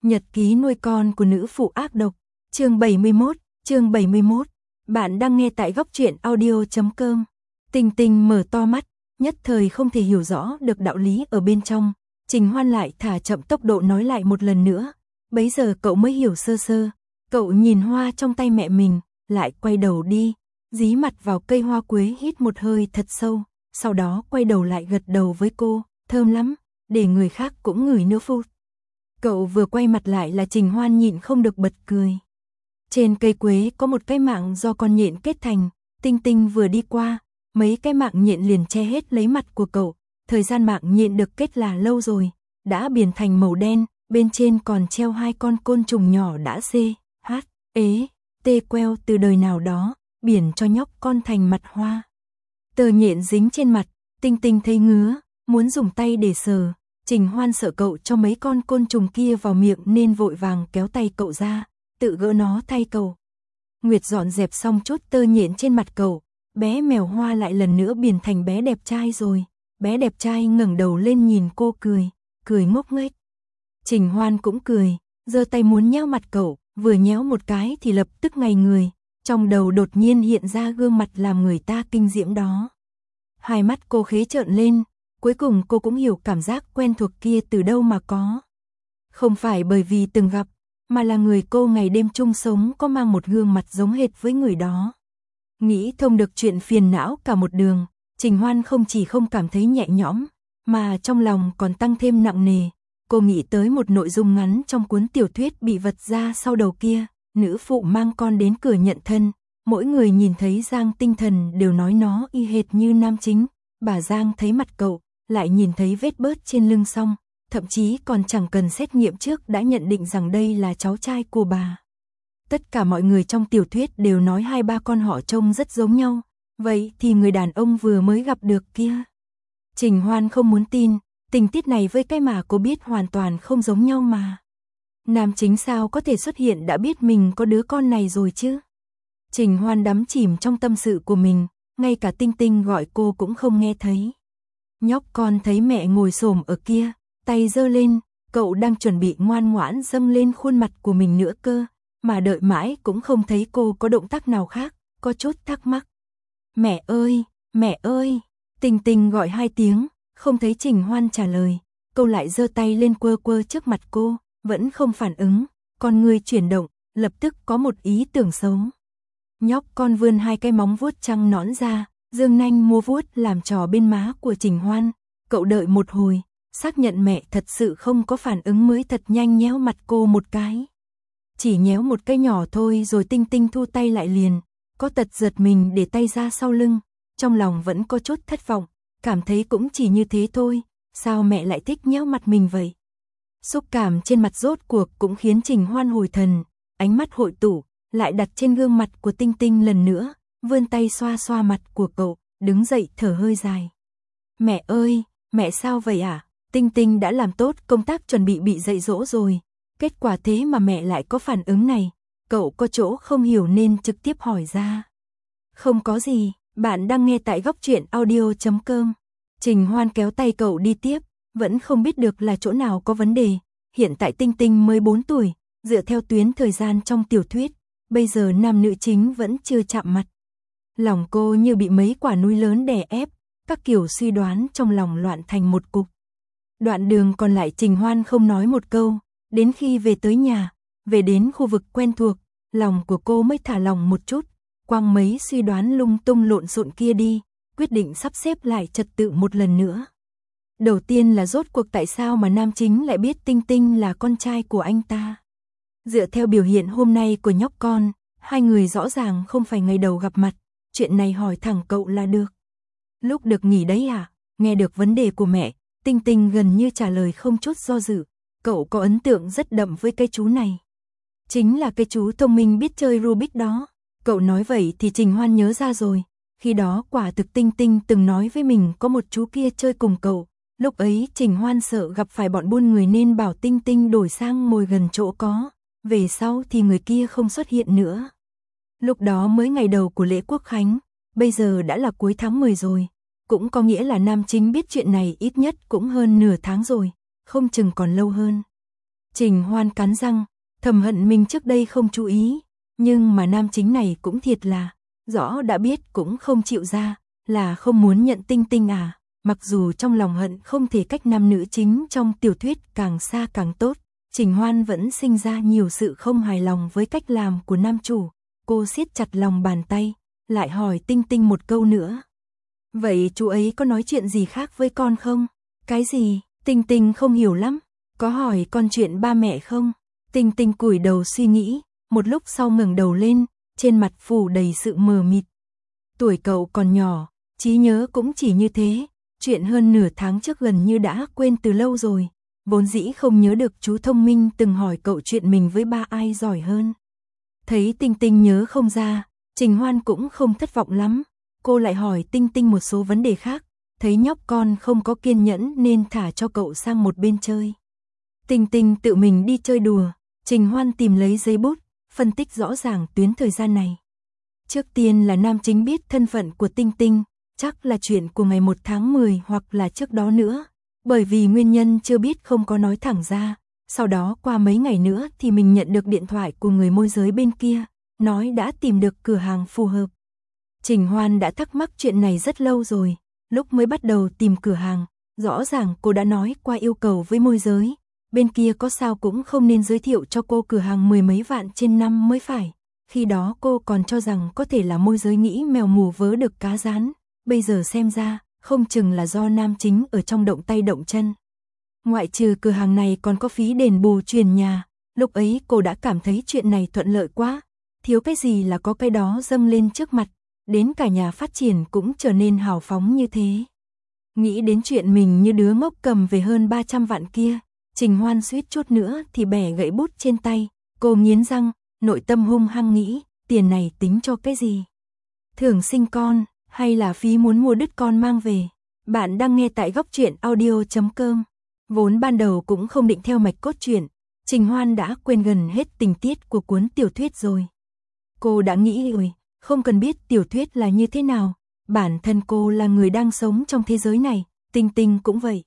Nhật ký nuôi con của nữ phụ ác độc, chương 71. Bạn đang nghe tại góc truyện audio.com. Tình Tình mở to mắt, nhất thời không thể hiểu rõ được đạo lý ở bên trong. Trình Hoan lại thả chậm tốc độ nói lại một lần nữa. Bấy giờ cậu mới hiểu sơ sơ. Cậu nhìn hoa trong tay mẹ mình, lại quay đầu đi, dí mặt vào cây hoa quế hít một hơi thật sâu. Sau đó quay đầu lại gật đầu với cô, thơm lắm, để người khác cũng ngửi nữa phút. Cậu vừa quay mặt lại là Trình Hoan nhịn không được bật cười. Trên cây quế có một cái mạng do con nhện kết thành, Tinh Tinh vừa đi qua, mấy cái mạng nhện liền che hết lấy mặt của cậu. Thời gian mạng nhện được kết là lâu rồi, đã biến thành màu đen, bên trên còn treo hai con côn trùng nhỏ đã queo từ đời nào đó, biển cho nhóc con thành mặt hoa. Tờ nhện dính trên mặt, Tinh Tinh thấy ngứa, muốn dùng tay để sờ. Trình Hoan sợ cậu cho mấy con côn trùng kia vào miệng nên vội vàng kéo tay cậu ra, tự gỡ nó thay cậu. Nguyệt dọn dẹp xong chút tơ nhện trên mặt cậu, bé mèo hoa lại lần nữa biến thành bé đẹp trai rồi. Bé đẹp trai ngẩng đầu lên nhìn cô cười ngốc nghếch. Trình Hoan cũng cười, giơ tay muốn nhéo mặt cậu, vừa nhéo một cái thì lập tức ngây người, trong đầu đột nhiên hiện ra gương mặt làm người ta kinh diễm đó. Hai mắt cô khế trợn lên, cuối cùng cô cũng hiểu cảm giác quen thuộc kia từ đâu mà có. Không phải bởi vì từng gặp, mà là người cô ngày đêm chung sống có mang một gương mặt giống hệt với người đó. Nghĩ thông được chuyện phiền não cả một đường, Trình Hoan không chỉ không cảm thấy nhẹ nhõm, mà trong lòng còn tăng thêm nặng nề. Cô nghĩ tới một nội dung ngắn trong cuốn tiểu thuyết bị vật ra sau đầu kia, nữ phụ mang con đến cửa nhận thân, mỗi người nhìn thấy Giang Tinh Thần đều nói nó y hệt như nam chính. Bà Giang thấy mặt cậu, lại nhìn thấy vết bớt trên lưng xong, thậm chí còn chẳng cần xét nghiệm trước đã nhận định rằng đây là cháu trai của bà. Tất cả mọi người trong tiểu thuyết đều nói hai ba con họ trông rất giống nhau, vậy thì người đàn ông vừa mới gặp được kia. Trình Hoan không muốn tin, tình tiết này với cái mà cô biết hoàn toàn không giống nhau mà. Nam chính sao có thể xuất hiện đã biết mình có đứa con này rồi chứ? Trình Hoan đắm chìm trong tâm sự của mình, ngay cả Tinh Tinh gọi cô cũng không nghe thấy. Nhóc con thấy mẹ ngồi xổm ở kia, tay giơ lên, cậu đang chuẩn bị ngoan ngoãn dâng lên khuôn mặt của mình nữa cơ, mà đợi mãi cũng không thấy cô có động tác nào khác, có chút thắc mắc. Mẹ ơi, Tinh Tinh gọi hai tiếng, không thấy Trình Hoan trả lời, cậu lại giơ tay lên quơ trước mặt cô, vẫn không phản ứng, con người chuyển động, lập tức có một ý tưởng xấu. Nhóc con vươn hai cái móng vuốt trắng nõn ra, dương nanh múa vuốt làm trò bên má của Trình Hoan. Cậu đợi một hồi, xác nhận mẹ thật sự không có phản ứng mới thật nhanh nhéo mặt cô một cái. Chỉ nhéo một cái nhỏ thôi rồi Tinh Tinh thu tay lại liền, có tật giật mình để tay ra sau lưng, trong lòng vẫn có chút thất vọng, cảm thấy cũng chỉ như thế thôi, sao mẹ lại thích nhéo mặt mình vậy? Xúc cảm trên mặt rốt cuộc cũng khiến Trình Hoan hồi thần, ánh mắt hội tụ, lại đặt trên gương mặt của Tinh Tinh lần nữa, vươn tay xoa xoa mặt của cậu, đứng dậy thở hơi dài. Mẹ ơi, mẹ sao vậy à? Tinh Tinh đã làm tốt công tác chuẩn bị dạy dỗ rồi, kết quả thế mà mẹ lại có phản ứng này, cậu có chỗ không hiểu nên trực tiếp hỏi ra. Không có gì, bạn đang nghe tại góc truyện audio.com. Trình Hoan kéo tay cậu đi tiếp, vẫn không biết được là chỗ nào có vấn đề. Hiện tại Tinh Tinh mới 4 tuổi, dựa theo tuyến thời gian trong tiểu thuyết, bây giờ nam nữ chính vẫn chưa chạm mặt. Lòng cô như bị mấy quả núi lớn đè ép, các kiểu suy đoán trong lòng loạn thành một cục. Đoạn đường còn lại Trình Hoan không nói một câu, đến khi về tới nhà, về đến khu vực quen thuộc, lòng của cô mới thả lòng một chút, quăng mấy suy đoán lung tung lộn xộn kia đi, quyết định sắp xếp lại trật tự một lần nữa. Đầu tiên là rốt cuộc tại sao mà nam chính lại biết Tinh Tinh là con trai của anh ta. Dựa theo biểu hiện hôm nay của nhóc con, hai người rõ ràng không phải ngày đầu gặp mặt, chuyện này hỏi thẳng cậu là được. Lúc được nghỉ đấy à? Nghe được vấn đề của mẹ, Tinh Tinh gần như trả lời không chút do dự, cậu có ấn tượng rất đậm với cái chú này. Chính là cái chú thông minh biết chơi Rubik đó. Cậu nói vậy thì Trình Hoan nhớ ra rồi, khi đó quả thực Tinh Tinh từng nói với mình có một chú kia chơi cùng cậu. Lúc ấy Trình Hoan sợ gặp phải bọn buôn người nên bảo Tinh Tinh đổi sang ngồi gần chỗ có, về sau thì người kia không xuất hiện nữa. Lúc đó mới ngày đầu của lễ Quốc Khánh, bây giờ đã là cuối tháng 10 rồi, cũng có nghĩa là nam chính biết chuyện này ít nhất cũng hơn nửa tháng rồi, không chừng còn lâu hơn. Trình Hoan cắn răng, thầm hận mình trước đây không chú ý, nhưng mà nam chính này cũng thiệt là, rõ đã biết cũng không chịu ra, là không muốn nhận Tinh Tinh à, mặc dù trong lòng hận không thể cách nam nữ chính trong tiểu thuyết càng xa càng tốt, Trình Hoan vẫn sinh ra nhiều sự không hài lòng với cách làm của nam chủ, cô siết chặt lòng bàn tay, lại hỏi Tinh Tinh một câu nữa. Vậy chú ấy có nói chuyện gì khác với con không? Cái gì? Tinh Tinh không hiểu lắm, có hỏi con chuyện ba mẹ không? Tinh Tinh cúi đầu suy nghĩ, một lúc sau ngẩng đầu lên, trên mặt phủ đầy sự mờ mịt. Tuổi cậu còn nhỏ, trí nhớ cũng chỉ như thế, chuyện hơn nửa tháng trước gần như đã quên từ lâu rồi, vốn dĩ không nhớ được chú thông minh từng hỏi cậu chuyện mình với ba ai giỏi hơn. Thấy Tinh Tinh nhớ không ra, Trình Hoan cũng không thất vọng lắm, cô lại hỏi Tinh Tinh một số vấn đề khác, thấy nhóc con không có kiên nhẫn nên thả cho cậu sang một bên chơi. Tinh Tinh tự mình đi chơi đùa, Trình Hoan tìm lấy giấy bút, phân tích rõ ràng tuyến thời gian này. Trước tiên là nam chính biết thân phận của Tinh Tinh, chắc là chuyện của ngày 1 tháng 10 hoặc là trước đó nữa, bởi vì nguyên nhân chưa biết không có nói thẳng ra. Sau đó qua mấy ngày nữa thì mình nhận được điện thoại của người môi giới bên kia, nói đã tìm được cửa hàng phù hợp. Trình Hoan đã thắc mắc chuyện này rất lâu rồi, lúc mới bắt đầu tìm cửa hàng, rõ ràng cô đã nói qua yêu cầu với môi giới, bên kia có sao cũng không nên giới thiệu cho cô cửa hàng 10 mấy vạn trên năm mới phải. Khi đó cô còn cho rằng có thể là môi giới nghĩ mèo mù vớ được cá rán, bây giờ xem ra, không chừng là do nam chính ở trong động tay động chân. Ngoại trừ cửa hàng này còn có phí đền bù truyền nhà, lúc ấy cô đã cảm thấy chuyện này thuận lợi quá, thiếu cái gì là có cái đó dâng lên trước mặt, đến cả nhà phát triển cũng trở nên hào phóng như thế. Nghĩ đến chuyện mình như đứa ngốc cầm về hơn 300 vạn kia, Trình Hoan suýt chút nữa thì bẻ gãy bút trên tay, cô nghiến răng, nội tâm hung hăng nghĩ, tiền này tính cho cái gì? Thưởng sinh con, hay là phí muốn mua đứt con mang về? Bạn đang nghe tại Góc Truyện Audio.com. Vốn ban đầu cũng không định theo mạch cốt truyện, Trình Hoan đã quên gần hết tình tiết của cuốn tiểu thuyết rồi. Cô đã nghĩ rồi, không cần biết tiểu thuyết là như thế nào, bản thân cô là người đang sống trong thế giới này, Tinh Tinh cũng vậy.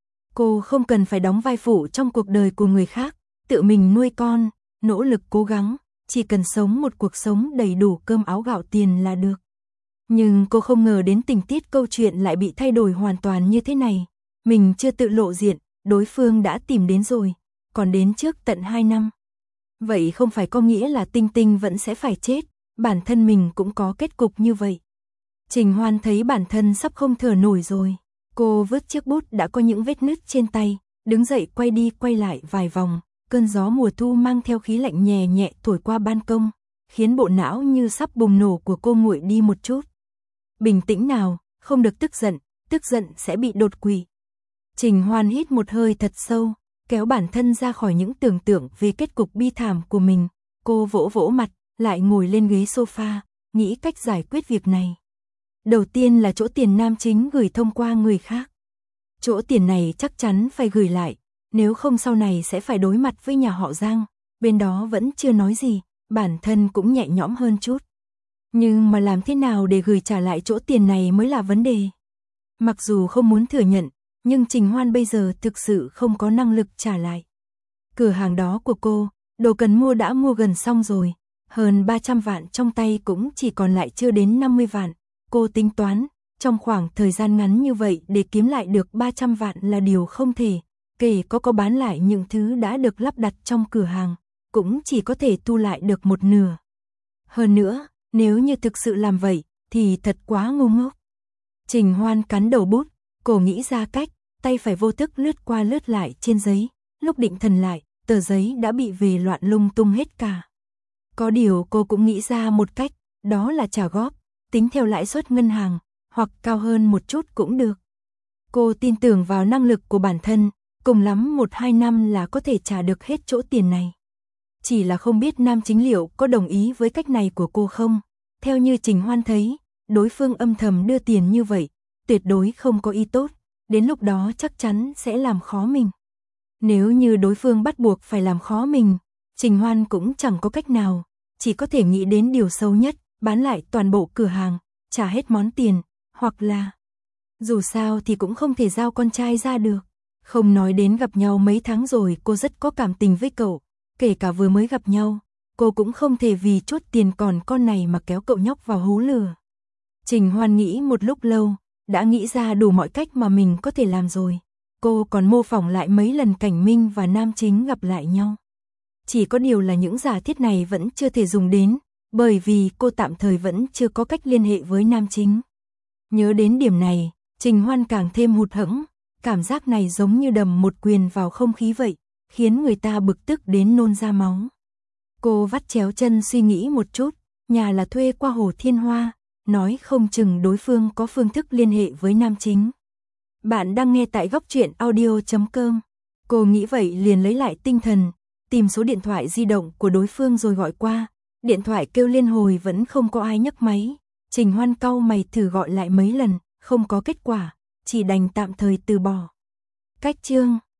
Cô không cần phải đóng vai phụ trong cuộc đời của người khác, tự mình nuôi con, nỗ lực cố gắng, chỉ cần sống một cuộc sống đầy đủ cơm áo gạo tiền là được. Nhưng cô không ngờ đến tình tiết câu chuyện lại bị thay đổi hoàn toàn như thế này. Mình chưa tự lộ diện, đối phương đã tìm đến rồi, còn đến trước tận 2 năm. Vậy không phải có nghĩa là Tinh Tinh vẫn sẽ phải chết, bản thân mình cũng có kết cục như vậy. Trình Hoan thấy bản thân sắp không thở nổi rồi. Cô vứt chiếc bút đã có những vết nứt trên tay, đứng dậy quay đi quay lại vài vòng, cơn gió mùa thu mang theo khí lạnh nhẹ nhẹ thổi qua ban công, khiến bộ não như sắp bùng nổ của cô nguội đi một chút. Bình tĩnh nào, không được tức giận sẽ bị đột quỵ. Trình Hoan hít một hơi thật sâu, kéo bản thân ra khỏi những tưởng tượng về kết cục bi thảm của mình, cô vỗ vỗ mặt, lại ngồi lên ghế sofa, nghĩ cách giải quyết việc này. Đầu tiên là chỗ tiền nam chính gửi thông qua người khác. Chỗ tiền này chắc chắn phải gửi lại, nếu không sau này sẽ phải đối mặt với nhà họ Giang, bên đó vẫn chưa nói gì, bản thân cũng nhẹ nhõm hơn chút. Nhưng mà làm thế nào để gửi trả lại chỗ tiền này mới là vấn đề. Mặc dù không muốn thừa nhận, nhưng Trình Hoan bây giờ thực sự không có năng lực trả lại. Cửa hàng đó của cô, đồ cần mua đã mua gần xong rồi, hơn 300 vạn trong tay cũng chỉ còn lại chưa đến 50 vạn. Cô tính toán, trong khoảng thời gian ngắn như vậy để kiếm lại được 300 vạn là điều không thể, kể có bán lại những thứ đã được lắp đặt trong cửa hàng, cũng chỉ có thể thu lại được một nửa. Hơn nữa, nếu như thực sự làm vậy, thì thật quá ngu ngốc. Trình Hoan cắn đầu bút, cô nghĩ ra cách, tay phải vô thức lướt qua lướt lại trên giấy, lúc định thần lại, tờ giấy đã bị về loạn lung tung hết cả. Có điều cô cũng nghĩ ra một cách, đó là trả góp, tính theo lãi suất ngân hàng, hoặc cao hơn một chút cũng được. Cô tin tưởng vào năng lực của bản thân, cùng lắm 1-2 năm là có thể trả được hết chỗ tiền này. Chỉ là không biết nam chính liệu có đồng ý với cách này của cô không? Theo như Trình Hoan thấy, đối phương âm thầm đưa tiền như vậy, tuyệt đối không có ý tốt, đến lúc đó chắc chắn sẽ làm khó mình. Nếu như đối phương bắt buộc phải làm khó mình, Trình Hoan cũng chẳng có cách nào, chỉ có thể nghĩ đến điều xấu nhất, bán lại toàn bộ cửa hàng, trả hết món tiền, hoặc là... Dù sao thì cũng không thể giao con trai ra được. Không nói đến gặp nhau mấy tháng rồi cô rất có cảm tình với cậu, kể cả vừa mới gặp nhau, cô cũng không thể vì chút tiền còn con này mà kéo cậu nhóc vào hố lừa. Trình Hoan nghĩ một lúc lâu, đã nghĩ ra đủ mọi cách mà mình có thể làm rồi. Cô còn mô phỏng lại mấy lần Cảnh Minh và nam chính gặp lại nhau. Chỉ có điều là những giả thiết này vẫn chưa thể dùng đến, bởi vì cô tạm thời vẫn chưa có cách liên hệ với nam chính. Nhớ đến điểm này, Trình Hoan càng thêm hụt hẫng, cảm giác này giống như đầm một quyền vào không khí vậy, khiến người ta bực tức đến nôn ra máu. Cô vắt chéo chân suy nghĩ một chút, nhà là thuê qua Hồ Thiên Hoa, nói không chừng đối phương có phương thức liên hệ với nam chính. Bạn đang nghe tại Góc Truyện Audio.com. Cô nghĩ vậy liền lấy lại tinh thần, tìm số điện thoại di động của đối phương rồi gọi qua. Điện thoại kêu liên hồi vẫn không có ai nhấc máy. Trình Hoan cau mày thử gọi lại mấy lần, không có kết quả, chỉ đành tạm thời từ bỏ. Cách chương